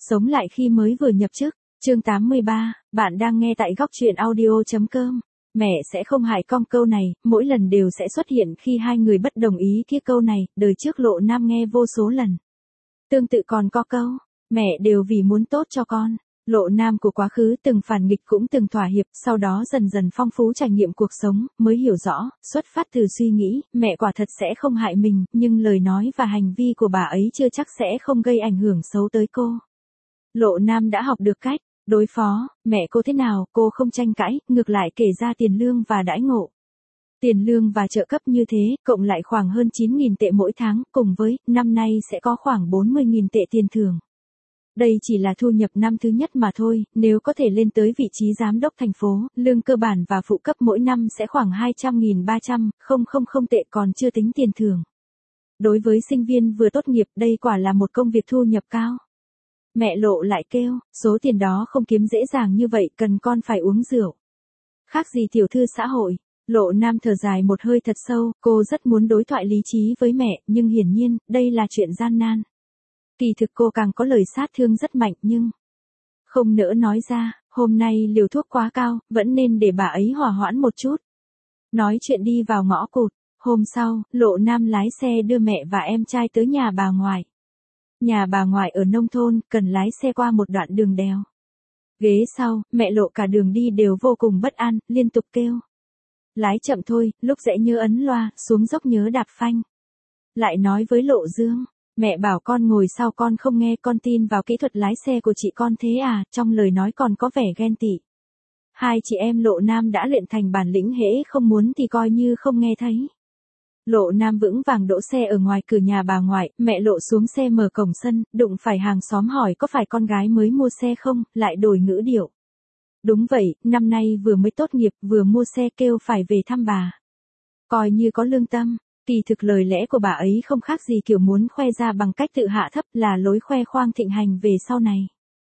Sống lại khi mới vừa nhập chức. Chương 83, bạn đang nghe tại góc truyện audio.com. Mẹ sẽ không hại con câu này, mỗi lần đều sẽ xuất hiện khi hai người bất đồng ý kia câu này, đời trước Lộ Nam nghe vô số lần. Tương tự còn có câu, mẹ đều vì muốn tốt cho con. Lộ Nam của quá khứ từng phản nghịch cũng từng thỏa hiệp, sau đó dần dần phong phú trải nghiệm cuộc sống, mới hiểu rõ, xuất phát từ suy nghĩ, mẹ quả thật sẽ không hại mình, nhưng lời nói và hành vi của bà ấy chưa chắc sẽ không gây ảnh hưởng xấu tới cô. Lộ Nam đã học được cách đối phó, mẹ cô thế nào, cô không tranh cãi, ngược lại kể ra tiền lương và đãi ngộ. Tiền lương và trợ cấp như thế, cộng lại khoảng hơn 9.000 tệ mỗi tháng, cùng với, năm nay sẽ có khoảng 40.000 tệ tiền thưởng. Đây chỉ là thu nhập năm thứ nhất mà thôi, nếu có thể lên tới vị trí giám đốc thành phố, lương cơ bản và phụ cấp mỗi năm sẽ khoảng 200.300 tệ còn chưa tính tiền thưởng. Đối với sinh viên vừa tốt nghiệp đây quả là một công việc thu nhập cao. Mẹ Lộ lại kêu, số tiền đó không kiếm dễ dàng như vậy, cần con phải uống rượu. Khác gì tiểu thư xã hội. Lộ Nam thở dài một hơi thật sâu, cô rất muốn đối thoại lý trí với mẹ, nhưng hiển nhiên, đây là chuyện gian nan. Kỳ thực cô càng có lời sát thương rất mạnh nhưng không nỡ nói ra, hôm nay liều thuốc quá cao, vẫn nên để bà ấy hòa hoãn một chút. Nói chuyện đi vào ngõ cụt, hôm sau, Lộ Nam lái xe đưa mẹ và em trai tới nhà bà ngoại. Nhà bà ngoại ở nông thôn, cần lái xe qua một đoạn đường đèo. Ghế sau, mẹ Lộ cả đường đi đều vô cùng bất an, liên tục kêu. Lái chậm thôi, lúc rẽ nhớ ấn loa, xuống dốc nhớ đạp phanh. Lại nói với Lộ Dương, mẹ bảo con ngồi sau con không nghe, con tin vào kỹ thuật lái xe của chị con thế à, trong lời nói còn có vẻ ghen tị. Hai chị em Lộ Nam đã luyện thành bản lĩnh, hễ không muốn thì coi như không nghe thấy. Lộ Nam vững vàng đỗ xe ở ngoài cửa nhà bà ngoại, mẹ Lộ xuống xe mở cổng sân, đụng phải hàng xóm hỏi có phải con gái mới mua xe không, lại đổi ngữ điệu. Đúng vậy, năm nay vừa mới tốt nghiệp, vừa mua xe, kêu phải về thăm bà. Coi như có lương tâm, kỳ thực lời lẽ của bà ấy không khác gì kiểu muốn khoe ra bằng cách tự hạ thấp, là lối khoe khoang thịnh hành về sau này.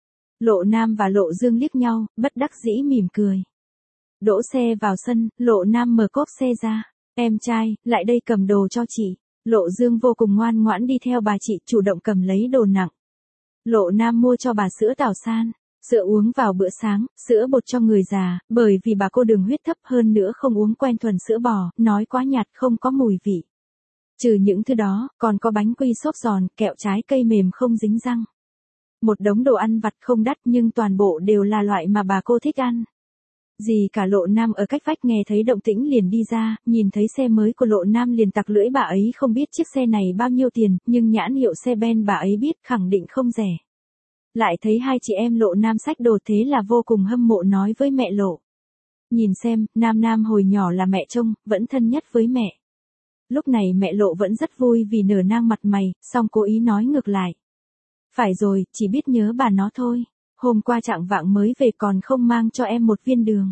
Lộ Nam và Lộ Dương liếc nhau, bất đắc dĩ mỉm cười. Đỗ xe vào sân, Lộ Nam mở cốp xe ra. Em trai, lại đây cầm đồ cho chị. Lộ Dương vô cùng ngoan ngoãn đi theo bà chị, chủ động cầm lấy đồ nặng. Lộ Nam mua cho bà sữa tảo san, sữa uống vào bữa sáng, sữa bột cho người già, bởi vì bà cô đường huyết thấp, hơn nữa không uống quen thuần sữa bò, nói quá nhạt không có mùi vị. Trừ những thứ đó, còn có bánh quy xốp giòn, kẹo trái cây mềm không dính răng. Một đống đồ ăn vặt không đắt nhưng toàn bộ đều là loại mà bà cô thích ăn. Dì cả Lộ Nam ở cách vách nghe thấy động tĩnh liền đi ra, nhìn thấy xe mới của Lộ Nam liền tặc lưỡi, bà ấy không biết chiếc xe này bao nhiêu tiền, nhưng nhãn hiệu xe Ben bà ấy biết, khẳng định không rẻ. Lại thấy hai chị em Lộ Nam xách đồ thế là vô cùng hâm mộ, nói với mẹ Lộ. Nhìn xem, Nam hồi nhỏ là mẹ trông, vẫn thân nhất với mẹ. Lúc này mẹ Lộ vẫn rất vui vì nở nang mặt mày, song cố ý nói ngược lại. Phải rồi, chỉ biết nhớ bà nó thôi. Hôm qua chạng vạng mới về còn không mang cho em một viên đường.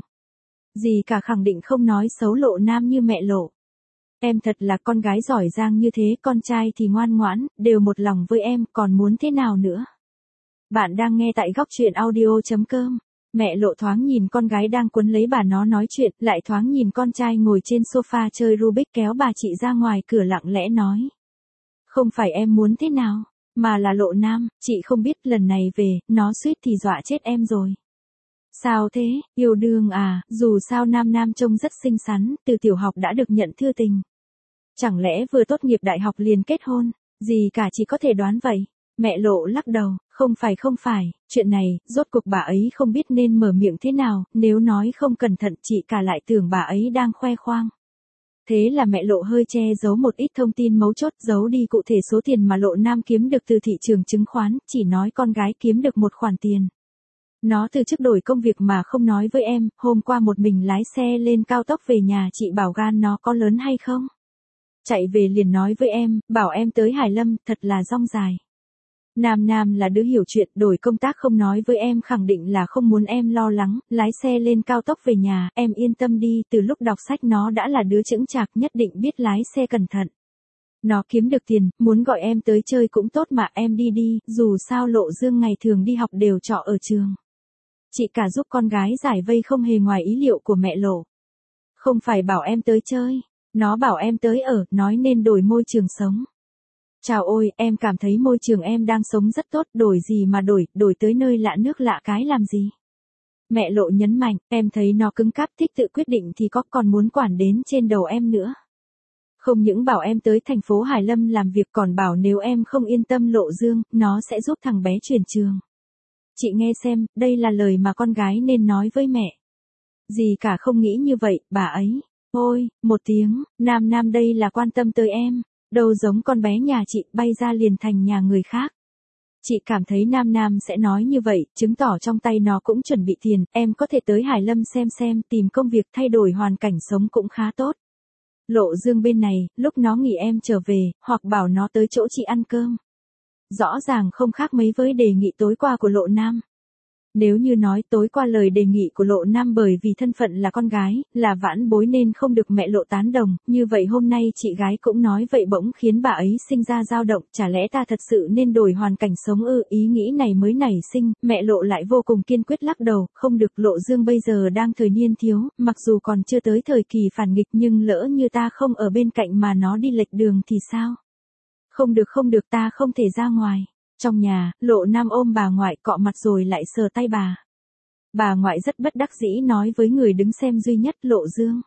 Dì cả khẳng định không nói xấu Lộ Nam như mẹ Lộ. Em thật là con gái giỏi giang như thế, con trai thì ngoan ngoãn, đều một lòng với em, còn muốn thế nào nữa. Bạn đang nghe tại góc truyện audio.com. Mẹ Lộ thoáng nhìn con gái đang quấn lấy bà nó nói chuyện, lại thoáng nhìn con trai ngồi trên sofa chơi Rubik, kéo bà chị ra ngoài cửa lặng lẽ nói. Không phải em muốn thế nào, mà là Lộ Nam, chị không biết lần này về, nó suýt thì dọa chết em rồi. Sao thế, yêu đương à, dù sao Nam trông rất xinh xắn, từ tiểu học đã được nhận thư tình. Chẳng lẽ vừa tốt nghiệp đại học liền kết hôn, gì cả chỉ có thể đoán vậy. Mẹ Lộ lắc đầu, không phải, chuyện này, rốt cuộc bà ấy không biết nên mở miệng thế nào, nếu nói không cẩn thận chị cả lại tưởng bà ấy đang khoe khoang. Thế là mẹ Lộ hơi che giấu một ít thông tin mấu chốt, giấu đi cụ thể số tiền mà Lộ Nam kiếm được từ thị trường chứng khoán, chỉ nói con gái kiếm được một khoản tiền. Nó từ chức đổi công việc mà không nói với em, hôm qua một mình lái xe lên cao tốc về nhà, chị bảo gan nó có lớn hay không? Chạy về liền nói với em, bảo em tới Hải Lâm, thật là dong dài. Nam là đứa hiểu chuyện, đổi công tác không nói với em, khẳng định là không muốn em lo lắng, lái xe lên cao tốc về nhà, em yên tâm đi, từ lúc đọc sách nó đã là đứa chững chạc, nhất định biết lái xe cẩn thận. Nó kiếm được tiền, muốn gọi em tới chơi cũng tốt mà, em đi, dù sao Lộ Dương ngày thường đi học đều trọ ở trường. Chị cả giúp con gái giải vây không hề ngoài ý liệu của mẹ Lộ. Không phải bảo em tới chơi, nó bảo em tới ở, nói nên đổi môi trường sống. Chào ôi, em cảm thấy môi trường em đang sống rất tốt, đổi gì mà đổi tới nơi lạ nước lạ cái làm gì. Mẹ Lộ nhấn mạnh, em thấy nó cứng cáp thích tự quyết định thì có còn muốn quản đến trên đầu em nữa. Không những bảo em tới thành phố Hải Lâm làm việc còn bảo nếu em không yên tâm Lộ Dương, nó sẽ giúp thằng bé chuyển trường. Chị nghe xem, đây là lời mà con gái nên nói với mẹ. Gì cả không nghĩ như vậy, bà ấy. Ôi, một tiếng, Nam đây là quan tâm tới em. Đâu giống con bé nhà chị bay ra liền thành nhà người khác. Chị cảm thấy Nam sẽ nói như vậy, chứng tỏ trong tay nó cũng chuẩn bị tiền, em có thể tới Hải Lâm xem tìm công việc thay đổi hoàn cảnh sống cũng khá tốt. Lộ Dương bên này, lúc nó nghỉ em trở về, hoặc bảo nó tới chỗ chị ăn cơm. Rõ ràng không khác mấy với đề nghị tối qua của Lộ Nam. Nếu như nói tối qua lời đề nghị của Lộ Nam bởi vì thân phận là con gái, là vãn bối nên không được mẹ Lộ tán đồng, như vậy hôm nay chị gái cũng nói vậy bỗng khiến bà ấy sinh ra dao động, chả lẽ ta thật sự nên đổi hoàn cảnh sống ư, ý nghĩ này mới nảy sinh, mẹ Lộ lại vô cùng kiên quyết lắc đầu, không được, Lộ Dương bây giờ đang thời niên thiếu, mặc dù còn chưa tới thời kỳ phản nghịch nhưng lỡ như ta không ở bên cạnh mà nó đi lệch đường thì sao? Không được ta không thể ra ngoài. Trong nhà, Lộ Nam ôm bà ngoại cọ mặt rồi lại sờ tay bà. Bà ngoại rất bất đắc dĩ nói với người đứng xem duy nhất Lộ Dương.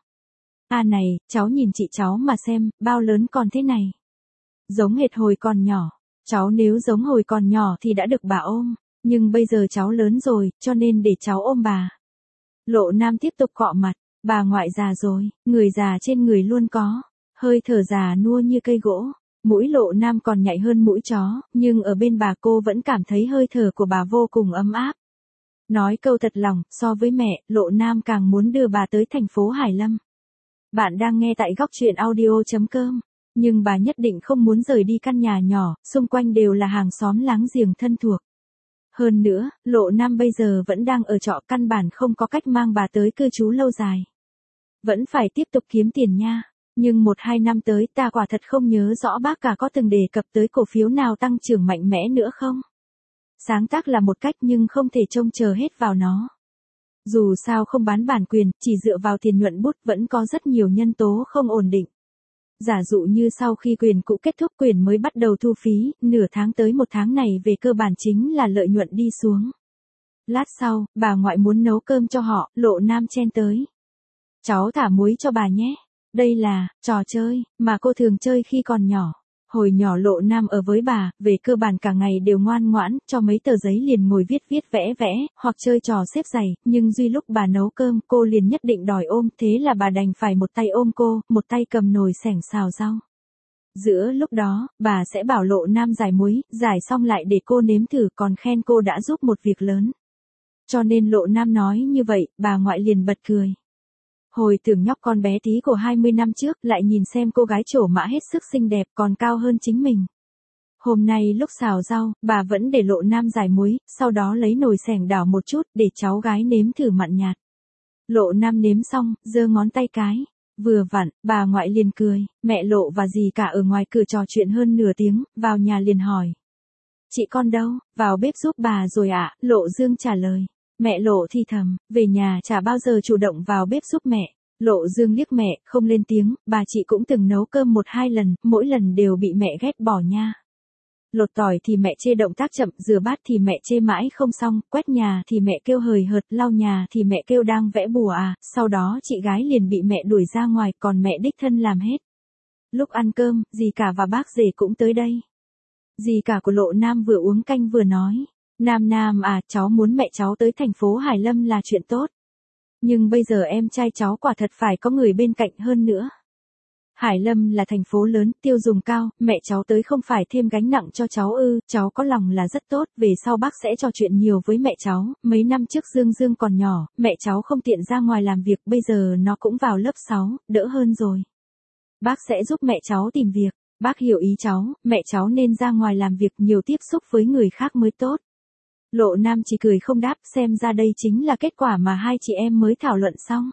À này, cháu nhìn chị cháu mà xem, bao lớn còn thế này. Giống hệt hồi còn nhỏ. Cháu nếu giống hồi còn nhỏ thì đã được bà ôm. Nhưng bây giờ cháu lớn rồi, cho nên để cháu ôm bà. Lộ Nam tiếp tục cọ mặt. Bà ngoại già rồi, người già trên người luôn có. Hơi thở già nua như cây gỗ. Mũi Lộ Nam còn nhạy hơn mũi chó, nhưng ở bên bà cô vẫn cảm thấy hơi thở của bà vô cùng ấm áp. Nói câu thật lòng, so với mẹ, Lộ Nam càng muốn đưa bà tới thành phố Hải Lâm. Bạn đang nghe tại góc truyện audio.com, nhưng bà nhất định không muốn rời đi căn nhà nhỏ, xung quanh đều là hàng xóm láng giềng thân thuộc. Hơn nữa, Lộ Nam bây giờ vẫn đang ở trọ, căn bản không có cách mang bà tới cư trú lâu dài. Vẫn phải tiếp tục kiếm tiền nha. Nhưng 1-2 năm tới ta quả thật không nhớ rõ bác cả có từng đề cập tới cổ phiếu nào tăng trưởng mạnh mẽ nữa không? Sáng tác là một cách nhưng không thể trông chờ hết vào nó. Dù sao không bán bản quyền, chỉ dựa vào tiền nhuận bút vẫn có rất nhiều nhân tố không ổn định. Giả dụ như sau khi quyền cũ kết thúc quyền mới bắt đầu thu phí, nửa tháng tới 1 tháng này về cơ bản chính là lợi nhuận đi xuống. Lát sau, bà ngoại muốn nấu cơm cho họ, Lộ Nam chen tới. Cháu thả muối cho bà nhé. Đây là trò chơi mà cô thường chơi khi còn nhỏ. Hồi nhỏ Lộ Nam ở với bà, về cơ bản cả ngày đều ngoan ngoãn, cho mấy tờ giấy liền ngồi viết vẽ, hoặc chơi trò xếp giày, nhưng duy lúc bà nấu cơm, cô liền nhất định đòi ôm, thế là bà đành phải một tay ôm cô, một tay cầm nồi xẻng xào rau. Giữa lúc đó, bà sẽ bảo Lộ Nam rải muối, rải xong lại để cô nếm thử, còn khen cô đã giúp một việc lớn. Cho nên Lộ Nam nói như vậy, bà ngoại liền bật cười. Hồi tưởng nhóc con bé tí của 20 năm trước, lại nhìn xem cô gái trổ mã hết sức xinh đẹp còn cao hơn chính mình. Hôm nay lúc xào rau, bà vẫn để Lộ Nam rải muối, sau đó lấy nồi xẻng đảo một chút để cháu gái nếm thử mặn nhạt. Lộ Nam nếm xong, giơ ngón tay cái. Vừa vặn, bà ngoại liền cười, mẹ Lộ và dì cả ở ngoài cửa trò chuyện hơn nửa tiếng, vào nhà liền hỏi. Chị con đâu, vào bếp giúp bà rồi ạ, Lộ Dương trả lời. Mẹ Lộ thì thầm, về nhà chả bao giờ chủ động vào bếp giúp mẹ. Lộ Dương liếc mẹ, không lên tiếng, bà chị cũng từng nấu cơm 1-2 lần, mỗi lần đều bị mẹ ghét bỏ nha. Lột tỏi thì mẹ chê động tác chậm, rửa bát thì mẹ chê mãi không xong, quét nhà thì mẹ kêu hời hợt, lau nhà thì mẹ kêu đang vẽ bùa à, sau đó chị gái liền bị mẹ đuổi ra ngoài, còn mẹ đích thân làm hết. Lúc ăn cơm, dì cả và bác rể cũng tới đây. Dì cả của Lộ Nam vừa uống canh vừa nói. Nam à, cháu muốn mẹ cháu tới thành phố Hải Lâm là chuyện tốt. Nhưng bây giờ em trai cháu quả thật phải có người bên cạnh hơn nữa. Hải Lâm là thành phố lớn, tiêu dùng cao, mẹ cháu tới không phải thêm gánh nặng cho cháu ư, cháu có lòng là rất tốt, về sau bác sẽ trò chuyện nhiều với mẹ cháu, mấy năm trước Dương còn nhỏ, mẹ cháu không tiện ra ngoài làm việc, bây giờ nó cũng vào lớp 6, đỡ hơn rồi. Bác sẽ giúp mẹ cháu tìm việc, bác hiểu ý cháu, mẹ cháu nên ra ngoài làm việc nhiều tiếp xúc với người khác mới tốt. Lộ Nam chỉ cười không đáp, xem ra đây chính là kết quả mà hai chị em mới thảo luận xong.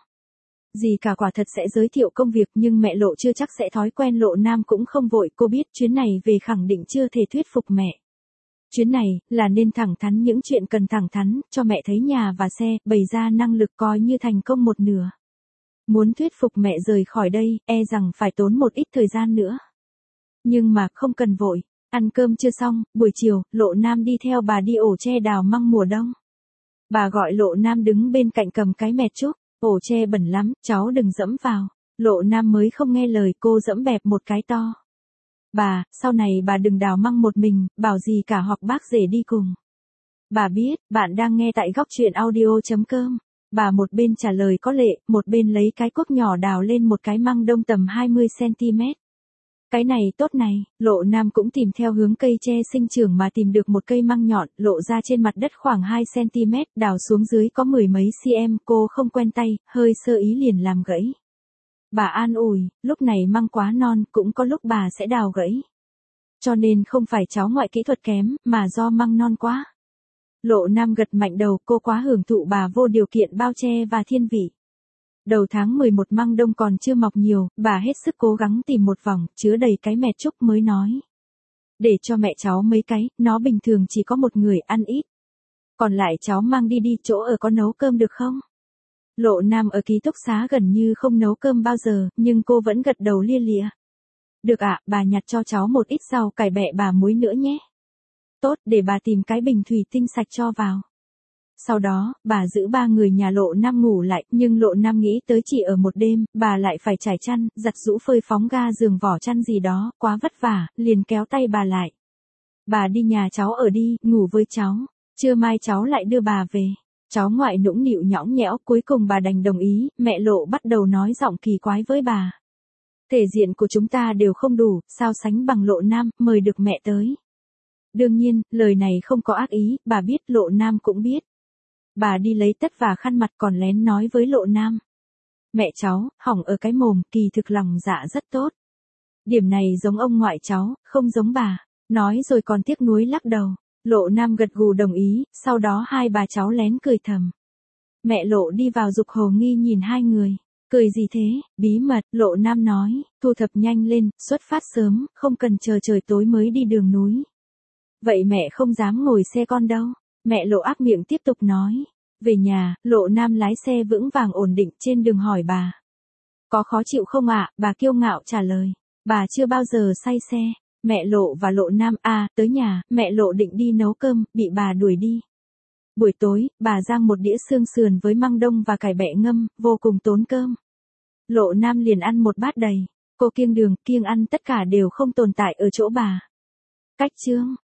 Dì cả quả thật sẽ giới thiệu công việc nhưng mẹ Lộ chưa chắc sẽ thói quen, Lộ Nam cũng không vội, cô biết chuyến này về khẳng định chưa thể thuyết phục mẹ. Chuyến này, là nên thẳng thắn những chuyện cần thẳng thắn, cho mẹ thấy nhà và xe, bày ra năng lực coi như thành công một nửa. Muốn thuyết phục mẹ rời khỏi đây, e rằng phải tốn một ít thời gian nữa. Nhưng mà không cần vội, Ăn cơm chưa xong, buổi chiều, Lộ Nam đi theo bà đi ổ tre đào măng mùa đông. Bà gọi Lộ Nam đứng bên cạnh cầm cái mẹt trúc, ổ tre bẩn lắm, cháu đừng dẫm vào. Lộ Nam mới không nghe lời, cô dẫm bẹp một cái to. Bà, sau này bà đừng đào măng một mình, bảo gì cả hoặc bác rể đi cùng. Bà biết, bạn đang nghe tại góc truyện audio.com. Bà một bên trả lời có lệ, một bên lấy cái cuốc nhỏ đào lên một cái măng đông tầm 20cm. Cái này tốt này, Lộ Nam cũng tìm theo hướng cây tre sinh trưởng mà tìm được một cây măng nhọn, lộ ra trên mặt đất khoảng 2cm, đào xuống dưới có mười mấy cm, cô không quen tay, hơi sơ ý liền làm gãy. Bà an ủi, lúc này măng quá non, cũng có lúc bà sẽ đào gãy. Cho nên không phải cháu ngoại kỹ thuật kém, mà do măng non quá. Lộ Nam gật mạnh đầu, cô quá hưởng thụ bà vô điều kiện bao che và thiên vị. Đầu tháng 11 măng đông còn chưa mọc nhiều, bà hết sức cố gắng tìm một vòng, chứa đầy cái mẹt trúc mới nói. Để cho mẹ cháu mấy cái, nó bình thường chỉ có một người ăn ít. Còn lại cháu mang đi chỗ ở có nấu cơm được không? Lộ Nam ở ký túc xá gần như không nấu cơm bao giờ, nhưng cô vẫn gật đầu lia lịa. Được ạ, bà nhặt cho cháu một ít rau cải bẹ bà muối nữa nhé. Tốt, để bà tìm cái bình thủy tinh sạch cho vào. Sau đó, bà giữ ba người nhà Lộ Nam ngủ lại, nhưng Lộ Nam nghĩ tới chỉ ở một đêm, bà lại phải trải chăn, giặt giũ phơi phóng ga giường vỏ chăn gì đó, quá vất vả, liền kéo tay bà lại. Bà đi nhà cháu ở đi, ngủ với cháu, trưa mai cháu lại đưa bà về. Cháu ngoại nũng nịu nhõng nhẽo, cuối cùng bà đành đồng ý, mẹ Lộ bắt đầu nói giọng kỳ quái với bà. Thể diện của chúng ta đều không đủ, sao sánh bằng Lộ Nam, mời được mẹ tới. Đương nhiên, lời này không có ác ý, bà biết, Lộ Nam cũng biết. Bà đi lấy tất và khăn mặt còn lén nói với Lộ Nam. Mẹ cháu, hỏng ở cái mồm, kỳ thực lòng dạ rất tốt. Điểm này giống ông ngoại cháu, không giống bà. Nói rồi còn tiếc nuối lắc đầu. Lộ Nam gật gù đồng ý, sau đó hai bà cháu lén cười thầm. Mẹ Lộ đi vào giục hồ nghi nhìn hai người. Cười gì thế, bí mật, Lộ Nam nói, thu thập nhanh lên, xuất phát sớm, không cần chờ trời tối mới đi đường núi. Vậy mẹ không dám ngồi xe con đâu. Mẹ Lộ ác miệng tiếp tục nói. Về nhà, Lộ Nam lái xe vững vàng ổn định trên đường hỏi bà. Có khó chịu không ạ? Bà kiêu ngạo trả lời. Bà chưa bao giờ say xe. Mẹ Lộ và Lộ Nam, tới nhà, mẹ Lộ định đi nấu cơm, bị bà đuổi đi. Buổi tối, bà rang một đĩa xương sườn với măng đông và cải bẹ ngâm, vô cùng tốn cơm. Lộ Nam liền ăn một bát đầy. Cô kiêng đường, kiêng ăn tất cả đều không tồn tại ở chỗ bà. Cách chương